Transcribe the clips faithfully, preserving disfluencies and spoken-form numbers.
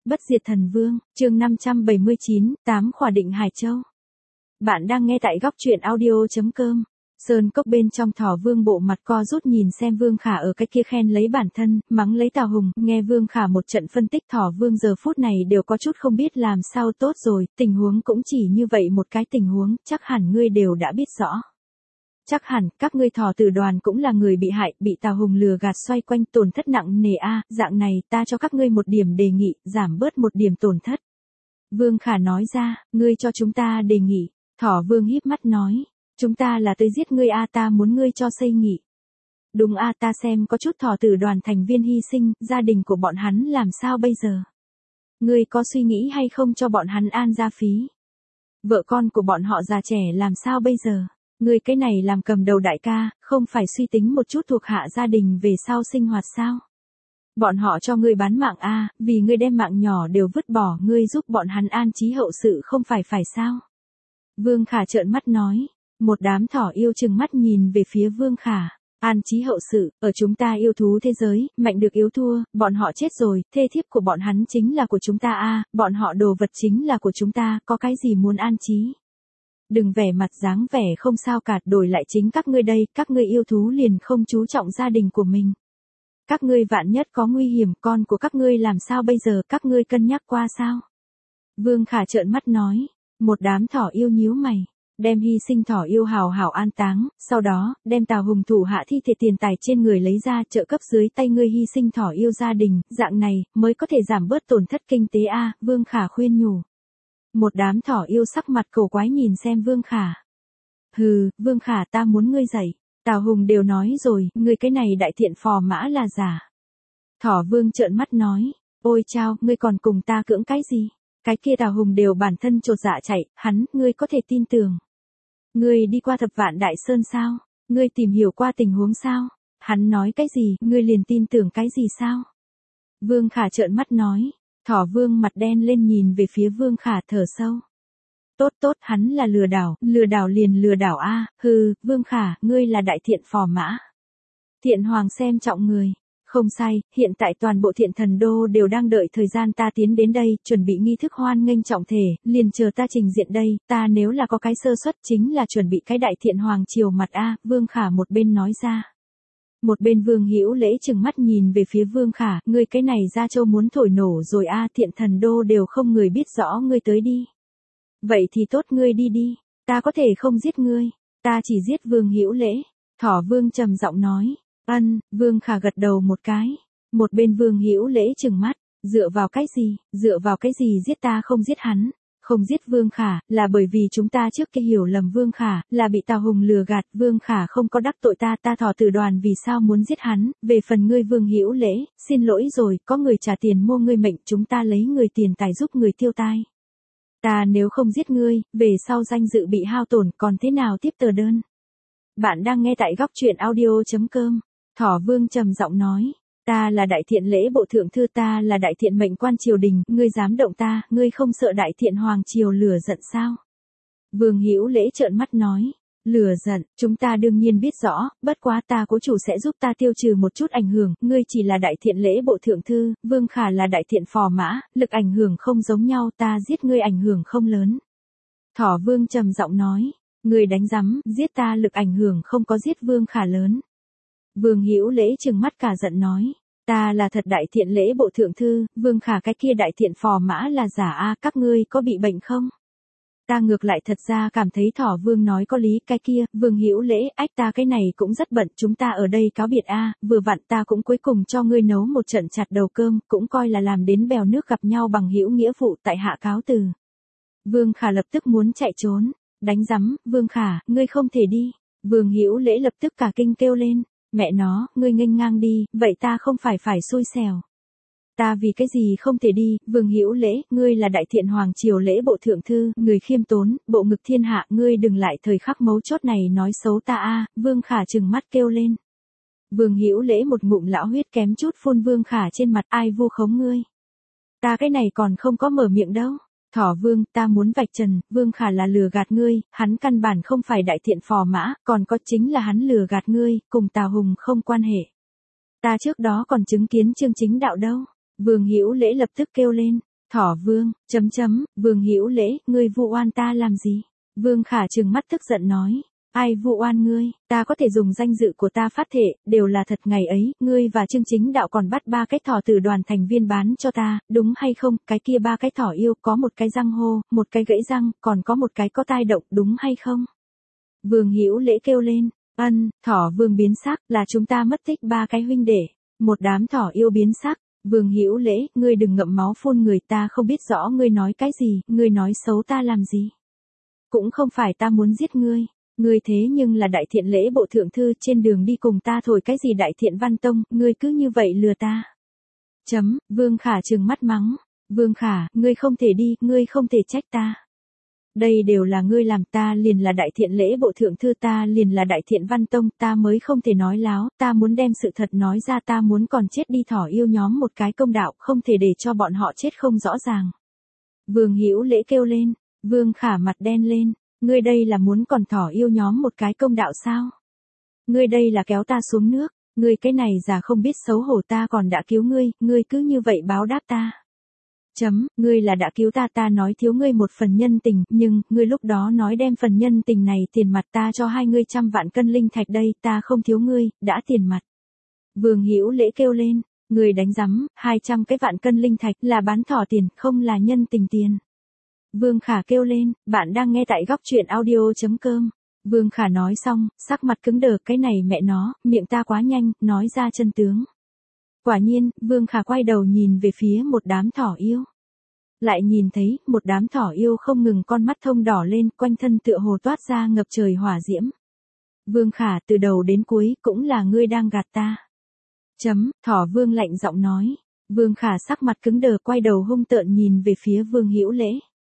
Bất diệt thần vương, chương năm trăm bảy mươi chín, tám khỏa định Hải Châu. Bạn đang nghe tại góc truyện audio chấm com. Sơn cốc bên trong Thỏ Vương bộ mặt co rút nhìn xem Vương Khả ở cái kia khen lấy bản thân, mắng lấy Tào Hùng, nghe Vương Khả một trận phân tích Thỏ Vương giờ phút này đều có chút không biết làm sao tốt rồi, tình huống cũng chỉ như vậy một cái tình huống, chắc hẳn ngươi đều đã biết rõ. Chắc hẳn, các ngươi Thỏ Tử đoàn cũng là người bị hại, bị Tào Hùng lừa gạt xoay quanh tổn thất nặng nề a, dạng này ta cho các ngươi một điểm đề nghị, giảm bớt một điểm tổn thất. Vương Khả nói ra, ngươi cho chúng ta đề nghị, Thỏ Vương híp mắt nói, chúng ta là tới giết ngươi a, ta muốn ngươi cho xây nghị. Đúng a, ta xem có chút Thỏ Tử đoàn thành viên hy sinh, gia đình của bọn hắn làm sao bây giờ? Ngươi có suy nghĩ hay không cho bọn hắn an gia phí? Vợ con của bọn họ già trẻ làm sao bây giờ? Ngươi cái này làm cầm đầu đại ca, không phải suy tính một chút thuộc hạ gia đình về sau sinh hoạt sao? Bọn họ cho ngươi bán mạng a, vì ngươi đem mạng nhỏ đều vứt bỏ, ngươi giúp bọn hắn an trí hậu sự không phải phải sao? Vương Khả trợn mắt nói, một đám thỏ yêu chừng mắt nhìn về phía Vương Khả. An trí hậu sự, ở chúng ta yêu thú thế giới, mạnh được yếu thua, bọn họ chết rồi, thê thiếp của bọn hắn chính là của chúng ta a, bọn họ đồ vật chính là của chúng ta, có cái gì muốn an trí? Đừng vẻ mặt dáng vẻ không sao cả, đổi lại chính các ngươi đây, các ngươi yêu thú liền không chú trọng gia đình của mình. Các ngươi vạn nhất có nguy hiểm, con của các ngươi làm sao bây giờ, các ngươi cân nhắc qua sao? Vương Khả trợn mắt nói, một đám thỏ yêu nhíu mày, đem hy sinh thỏ yêu hào hảo an táng, sau đó, đem Tào Hùng thủ hạ thi thể tiền tài trên người lấy ra trợ cấp dưới tay ngươi hy sinh thỏ yêu gia đình, dạng này, mới có thể giảm bớt tổn thất kinh tế a, Vương Khả khuyên nhủ. Một đám thỏ yêu sắc mặt cổ quái nhìn xem Vương Khả. Hừ, Vương Khả ta muốn ngươi dạy. Tào Hùng đều nói rồi, ngươi cái này đại thiện phò mã là giả. Thỏ Vương trợn mắt nói, ôi chao, ngươi còn cùng ta cưỡng cái gì? Cái kia Tào Hùng đều bản thân chột dạ chạy, hắn, ngươi có thể tin tưởng. Ngươi đi qua thập vạn đại sơn sao? Ngươi tìm hiểu qua tình huống sao? Hắn nói cái gì, ngươi liền tin tưởng cái gì sao? Vương Khả trợn mắt nói. Thỏ Vương mặt đen lên nhìn về phía Vương Khả thở sâu. Tốt tốt, hắn là lừa đảo, lừa đảo liền lừa đảo a, hừ, Vương Khả, ngươi là đại thiện phò mã. Thiện Hoàng xem trọng người. Không sai, hiện tại toàn bộ Thiện Thần Đô đều đang đợi thời gian ta tiến đến đây, chuẩn bị nghi thức hoan nghênh trọng thể, liền chờ ta trình diện đây, ta nếu là có cái sơ suất chính là chuẩn bị cái đại Thiện Hoàng triều mặt a, Vương Khả một bên nói ra. Một bên Vương Hữu Lễ trừng mắt nhìn về phía Vương Khả, ngươi cái này Gia Châu muốn thổi nổ rồi a, Thiện Thần Đô đều không người biết rõ ngươi tới đi. Vậy thì tốt, ngươi đi đi, ta có thể không giết ngươi, ta chỉ giết Vương Hữu Lễ. Thỏ Vương trầm giọng nói, ân, Vương Khả gật đầu một cái. Một bên Vương Hữu Lễ trừng mắt, dựa vào cái gì, dựa vào cái gì giết ta không giết hắn. Không giết Vương Khả, là bởi vì chúng ta trước kia hiểu lầm Vương Khả, là bị Tào Hùng lừa gạt, Vương Khả không có đắc tội ta, ta Thỏ Tử đoàn vì sao muốn giết hắn, về phần ngươi Vương Hữu Lễ, xin lỗi rồi, có người trả tiền mua ngươi mệnh, chúng ta lấy người tiền tài giúp người tiêu tai. Ta nếu không giết ngươi, về sau danh dự bị hao tổn, còn thế nào tiếp tờ đơn? Bạn đang nghe tại góc truyện audio chấm com, Thỏ Vương trầm giọng nói. Ta là đại thiện lễ bộ thượng thư, ta là đại thiện mệnh quan triều đình, ngươi dám động ta, ngươi không sợ đại thiện hoàng triều lửa giận sao? Vương Hữu Lễ trợn mắt nói, lửa giận, chúng ta đương nhiên biết rõ, bất quá ta cố chủ sẽ giúp ta tiêu trừ một chút ảnh hưởng, ngươi chỉ là đại thiện lễ bộ thượng thư, Vương Khả là đại thiện phò mã, lực ảnh hưởng không giống nhau, ta giết ngươi ảnh hưởng không lớn. Thỏ Vương trầm giọng nói, ngươi đánh rắm, giết ta lực ảnh hưởng không có giết Vương Khả lớn. Vương Hữu Lễ trừng mắt cả giận nói, ta là thật đại thiện lễ bộ thượng thư, Vương Khả cái kia đại thiện phò mã là giả a, các ngươi có bị bệnh không? Ta ngược lại thật ra cảm thấy Thỏ Vương nói có lý, cái kia, Vương Hữu Lễ, ách ta cái này cũng rất bận, chúng ta ở đây cáo biệt a, vừa vặn ta cũng cuối cùng cho ngươi nấu một trận chặt đầu cơm, cũng coi là làm đến bèo nước gặp nhau bằng hữu nghĩa vụ, tại hạ cáo từ. Vương Khả lập tức muốn chạy trốn, đánh rắm, Vương Khả, ngươi không thể đi. Vương Hữu Lễ lập tức cả kinh kêu lên. Mẹ nó, ngươi nghênh ngang đi, vậy ta không phải phải xui xẻo. Ta vì cái gì không thể đi, Vương Hữu Lễ, ngươi là đại thiện hoàng triều lễ bộ thượng thư, người khiêm tốn, bộ ngực thiên hạ, ngươi đừng lại thời khắc mấu chốt này nói xấu ta a, Vương Khả trừng mắt kêu lên. Vương Hữu Lễ một ngụm lão huyết kém chút phun Vương Khả trên mặt, ai vu khống ngươi. Ta cái này còn không có mở miệng đâu. Thỏ Vương, ta muốn vạch trần, Vương Khả là lừa gạt ngươi, hắn căn bản không phải đại thiện phò mã, còn có chính là hắn lừa gạt ngươi, cùng Tào Hùng không quan hệ. Ta trước đó còn chứng kiến Trương Chính Đạo đâu. Vương Hữu Lễ lập tức kêu lên, Thỏ Vương, chấm chấm, Vương Hữu Lễ, ngươi vu oan ta làm gì? Vương Khả trừng mắt tức giận nói, ai vu oan ngươi, ta có thể dùng danh dự của ta phát thệ, đều là thật ngày ấy, ngươi và Trương Chính Đạo còn bắt ba cái thỏ từ đoàn thành viên bán cho ta, đúng hay không, cái kia ba cái thỏ yêu, có một cái răng hô, một cái gãy răng, còn có một cái có tai động, đúng hay không? Vương Hữu Lễ kêu lên, ân, Thỏ Vương biến sắc, là chúng ta mất tích ba cái huynh đệ, một đám thỏ yêu biến sắc. Vương Hữu Lễ, ngươi đừng ngậm máu phun người, ta không biết rõ ngươi nói cái gì, ngươi nói xấu ta làm gì? Cũng không phải ta muốn giết ngươi, ngươi thế nhưng là đại thiện lễ bộ thượng thư, trên đường đi cùng ta thổi cái gì đại thiện văn tông, ngươi cứ như vậy lừa ta. Chấm, Vương Khả trừng mắt mắng, Vương Khả, ngươi không thể đi, ngươi không thể trách ta. Đây đều là ngươi làm, ta liền là đại thiện lễ bộ thượng thư, ta liền là đại thiện văn tông, ta mới không thể nói láo, ta muốn đem sự thật nói ra, ta muốn còn chết đi thỏ yêu nhóm một cái công đạo, không thể để cho bọn họ chết không rõ ràng. Vương Hữu Lễ kêu lên, Vương Khả mặt đen lên, ngươi đây là muốn còn thỏ yêu nhóm một cái công đạo sao? Ngươi đây là kéo ta xuống nước, ngươi cái này già không biết xấu hổ, ta còn đã cứu ngươi, ngươi cứ như vậy báo đáp ta. Chấm, ngươi là đã cứu ta, ta nói thiếu ngươi một phần nhân tình, nhưng, ngươi lúc đó nói đem phần nhân tình này tiền mặt ta cho hai ngươi trăm vạn cân linh thạch đây, ta không thiếu ngươi, đã tiền mặt. Vương Hữu Lễ kêu lên, ngươi đánh rắm, hai trăm cái vạn cân linh thạch là bán thỏ tiền, không là nhân tình tiền. Vương Khả kêu lên, bạn đang nghe tại góc truyện audio chấm com. Vương Khả nói xong, sắc mặt cứng đờ, cái này mẹ nó, miệng ta quá nhanh, nói ra chân tướng. Quả nhiên, Vương Khả quay đầu nhìn về phía một đám thỏ yêu. Lại nhìn thấy, một đám thỏ yêu không ngừng con mắt thông đỏ lên, quanh thân tựa hồ toát ra ngập trời hỏa diễm. Vương Khả, từ đầu đến cuối, cũng là ngươi đang gạt ta. Chấm, Thỏ Vương lạnh giọng nói. Vương Khả sắc mặt cứng đờ, quay đầu hung tợn nhìn về phía Vương Hữu Lễ.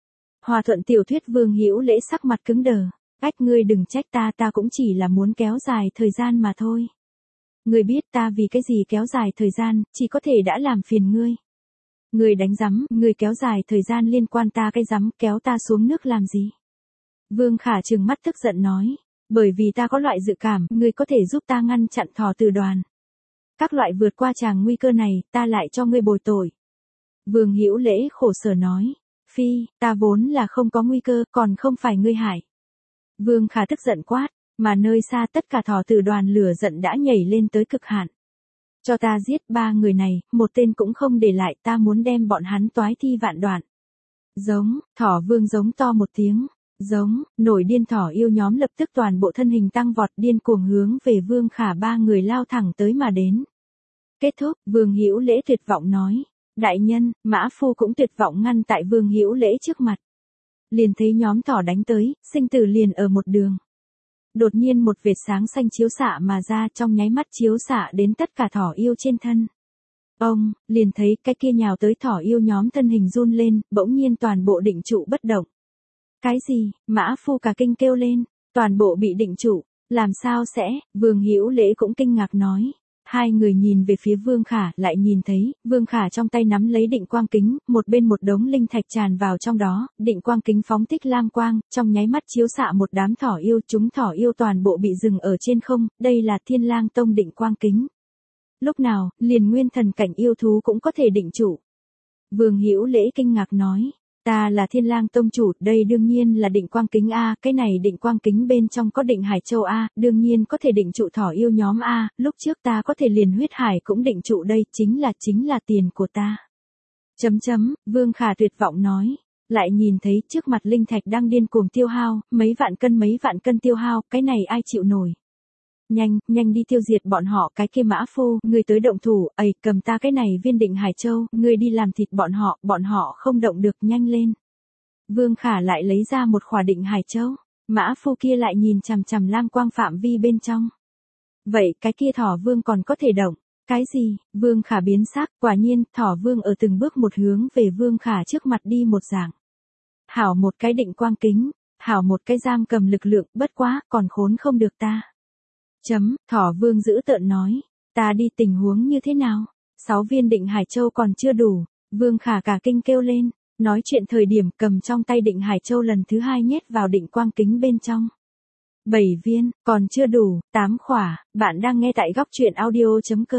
Hòa thuận tiểu thuyết. Vương Hữu Lễ sắc mặt cứng đờ. Ách, ngươi đừng trách ta, ta cũng chỉ là muốn kéo dài thời gian mà thôi. Ngươi biết ta vì cái gì kéo dài thời gian, chỉ có thể đã làm phiền ngươi. Ngươi đánh rắm, ngươi kéo dài thời gian liên quan ta cái rắm, kéo ta xuống nước làm gì? Vương Khả trừng mắt tức giận nói, bởi vì ta có loại dự cảm, ngươi có thể giúp ta ngăn chặn thỏ từ đoàn. Các loại vượt qua tràng nguy cơ này, ta lại cho ngươi bồi tội. Vương Hữu Lễ khổ sở nói, phi, ta vốn là không có nguy cơ, còn không phải ngươi hại. Vương Khả tức giận quát, mà nơi xa tất cả thỏ từ đoàn lửa giận đã nhảy lên tới cực hạn. Cho ta giết ba người này, một tên cũng không để lại, ta muốn đem bọn hắn toái thi vạn đoạn. Giống, Thỏ Vương giống to một tiếng, giống, nổi điên thỏ yêu nhóm lập tức toàn bộ thân hình tăng vọt, điên cuồng hướng về Vương Khả ba người lao thẳng tới mà đến. Kết thúc, Vương Hữu Lễ tuyệt vọng nói, đại nhân, Mã Phu cũng tuyệt vọng ngăn tại Vương Hữu Lễ trước mặt. Liền thấy nhóm thỏ đánh tới, sinh tử liền ở một đường. Đột nhiên một vệt sáng xanh chiếu xạ mà ra, trong nháy mắt chiếu xạ đến tất cả thỏ yêu trên thân. Ông, liền thấy cái kia nhào tới thỏ yêu nhóm thân hình run lên, bỗng nhiên toàn bộ định trụ bất động. Cái gì? Mã Phu cả kinh kêu lên, toàn bộ bị định trụ, làm sao sẽ? Vương Hữu Lễ cũng kinh ngạc nói. Hai người nhìn về phía Vương Khả, lại nhìn thấy, Vương Khả trong tay nắm lấy định quang kính, một bên một đống linh thạch tràn vào trong đó, định quang kính phóng thích lam quang, trong nháy mắt chiếu xạ một đám thỏ yêu, chúng thỏ yêu toàn bộ bị dừng ở trên không, đây là Thiên Lang Tông định quang kính. Lúc nào, liền nguyên thần cảnh yêu thú cũng có thể định trụ. Vương Hữu Lễ kinh ngạc nói, ta là Thiên Lang Tông chủ, đây đương nhiên là định quang kính A, cái này định quang kính bên trong có định Hải Châu A, đương nhiên có thể định trụ thỏ yêu nhóm A, lúc trước ta có thể liền huyết hải cũng định trụ đây, chính là chính là tiền của ta. Chấm chấm, Vương Khả tuyệt vọng nói, lại nhìn thấy trước mặt linh thạch đang điên cuồng tiêu hao, mấy vạn cân mấy vạn cân tiêu hao, cái này ai chịu nổi. Nhanh, nhanh đi tiêu diệt bọn họ, cái kia Mã Phu, ngươi tới động thủ, ầy, cầm ta cái này viên định Hải Châu, ngươi đi làm thịt bọn họ, bọn họ không động được, nhanh lên. Vương Khả lại lấy ra một khỏa định Hải Châu, Mã Phu kia lại nhìn chằm chằm lam quang phạm vi bên trong. Vậy, cái kia Thỏ Vương còn có thể động, cái gì? Vương Khả biến sắc, quả nhiên, Thỏ Vương ở từng bước một hướng về Vương Khả trước mặt đi một dạng. Hảo một cái định quang kính, hảo một cái giam cầm lực lượng, bất quá, còn khốn không được ta. Chấm, Thỏ Vương giữ tợn nói, ta đi tình huống như thế nào? Sáu viên định Hải Châu còn chưa đủ, Vương Khả cả kinh kêu lên, nói chuyện thời điểm cầm trong tay định Hải Châu lần thứ hai nhét vào định quang kính bên trong. Bảy viên, còn chưa đủ, tám khỏa, bạn đang nghe tại góc truyện audio chấm com.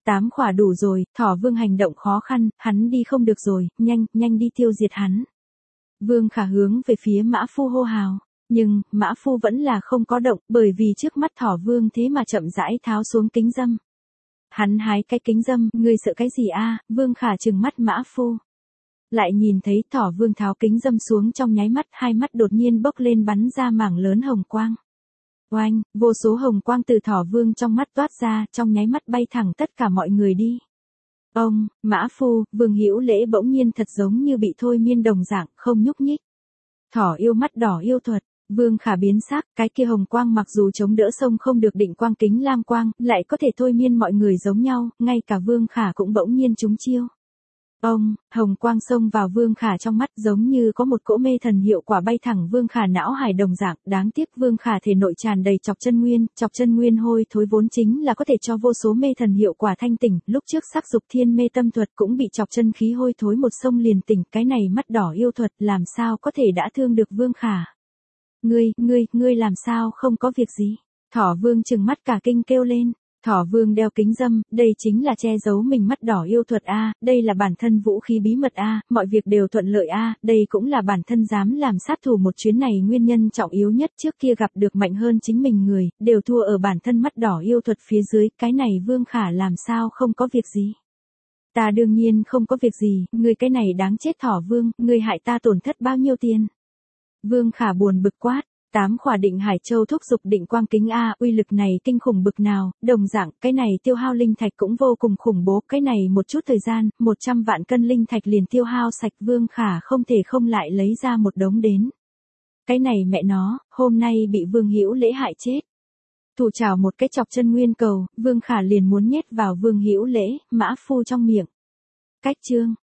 Tám khỏa đủ rồi, Thỏ Vương hành động khó khăn, hắn đi không được rồi, nhanh, nhanh đi tiêu diệt hắn. Vương Khả hướng về phía Mã Phu hô hào. Nhưng, Mã Phu vẫn là không có động, bởi vì trước mắt Thỏ Vương thế mà chậm rãi tháo xuống kính dâm. Hắn hái cái kính dâm, ngươi sợ cái gì a? Vương Khả trừng mắt Mã Phu. Lại nhìn thấy Thỏ Vương tháo kính dâm xuống trong nháy mắt, hai mắt đột nhiên bốc lên bắn ra mảng lớn hồng quang. Oanh, vô số hồng quang từ Thỏ Vương trong mắt toát ra, trong nháy mắt bay thẳng tất cả mọi người đi. Ông, Mã Phu, Vương Hữu Lễ bỗng nhiên thật giống như bị thôi miên đồng dạng, không nhúc nhích. Thỏ yêu mắt đỏ yêu thuật, Vương Khả biến sắc, cái kia hồng quang mặc dù chống đỡ sông không được định quang kính lam quang, lại có thể thôi miên mọi người giống nhau, ngay cả Vương Khả cũng bỗng nhiên trúng chiêu. Ông, hồng quang xông vào Vương Khả trong mắt giống như có một cỗ mê thần hiệu quả bay thẳng Vương Khả não hải đồng dạng, đáng tiếc Vương Khả thể nội tràn đầy chọc chân nguyên, chọc chân nguyên hôi thối vốn chính là có thể cho vô số mê thần hiệu quả thanh tỉnh, lúc trước sắc dục thiên mê tâm thuật cũng bị chọc chân khí hôi thối một sông liền tỉnh, cái này mắt đỏ yêu thuật làm sao có thể đã thương được Vương Khả. Ngươi, ngươi, ngươi làm sao không có việc gì? Thỏ Vương trừng mắt cả kinh kêu lên. Thỏ Vương đeo kính dâm, đây chính là che giấu mình mắt đỏ yêu thuật a, đây là bản thân vũ khí bí mật a, mọi việc đều thuận lợi a, đây cũng là bản thân dám làm sát thủ một chuyến này nguyên nhân trọng yếu nhất, trước kia gặp được mạnh hơn chính mình người, đều thua ở bản thân mắt đỏ yêu thuật phía dưới, cái này Vương Khả làm sao không có việc gì. Ta đương nhiên không có việc gì, ngươi cái này đáng chết Thỏ Vương, ngươi hại ta tổn thất bao nhiêu tiền. Vương Khả buồn bực quát. Tám khỏa định Hải Châu thúc dục định quang kính a, uy lực này kinh khủng bực nào, đồng dạng, cái này tiêu hao linh thạch cũng vô cùng khủng bố, cái này một chút thời gian, một trăm vạn cân linh thạch liền tiêu hao sạch, Vương Khả không thể không lại lấy ra một đống đến. Cái này mẹ nó, hôm nay bị Vương Hữu Lễ hại chết. Thủ trảo một cái chọc chân nguyên cầu, Vương Khả liền muốn nhét vào Vương Hữu Lễ, Mã Phu trong miệng. Cách chương